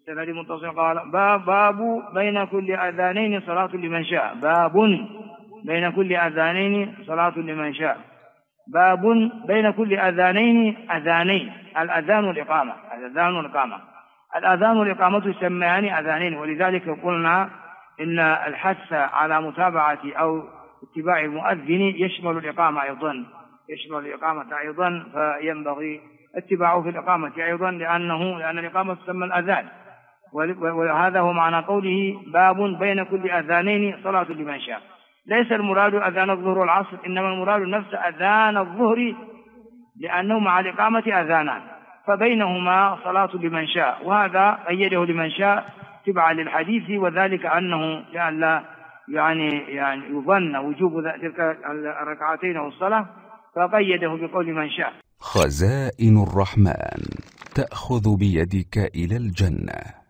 سند متصل قال باب بين كل أذانين صلاة لمن شاء. باب بين كل أذانين صلاة لمن شاء. باب بين كل أذانين أذانين، الأذان والإقامة. الأذان والإقامة، الأذان والإقامة يسميان أذانين، ولذلك قلنا إن الحث على متابعة أو اتباع المؤذن يشمل الإقامة أيضا، يشمل الإقامة أيضا، فينبغي اتباعه في الإقامة أيضا لأن الإقامة تسمى الأذان. وهذا هو معنى قوله باب بين كل أذانين صلاة لمن شاء. ليس المراد أذان الظهر والعصر، إنما المراد نفس أذان الظهر، لأنه مع الإقامة أذانان فبينهما صلاة لمن شاء، وهذا قيده لمن شاء تبعا للحديث، وذلك أنه لئلا يعني يظن وجوب تلك الركعتين والصلاة، فقيده بقول من شاء. خزائن الرحمن تأخذ بيدك إلى الجنة.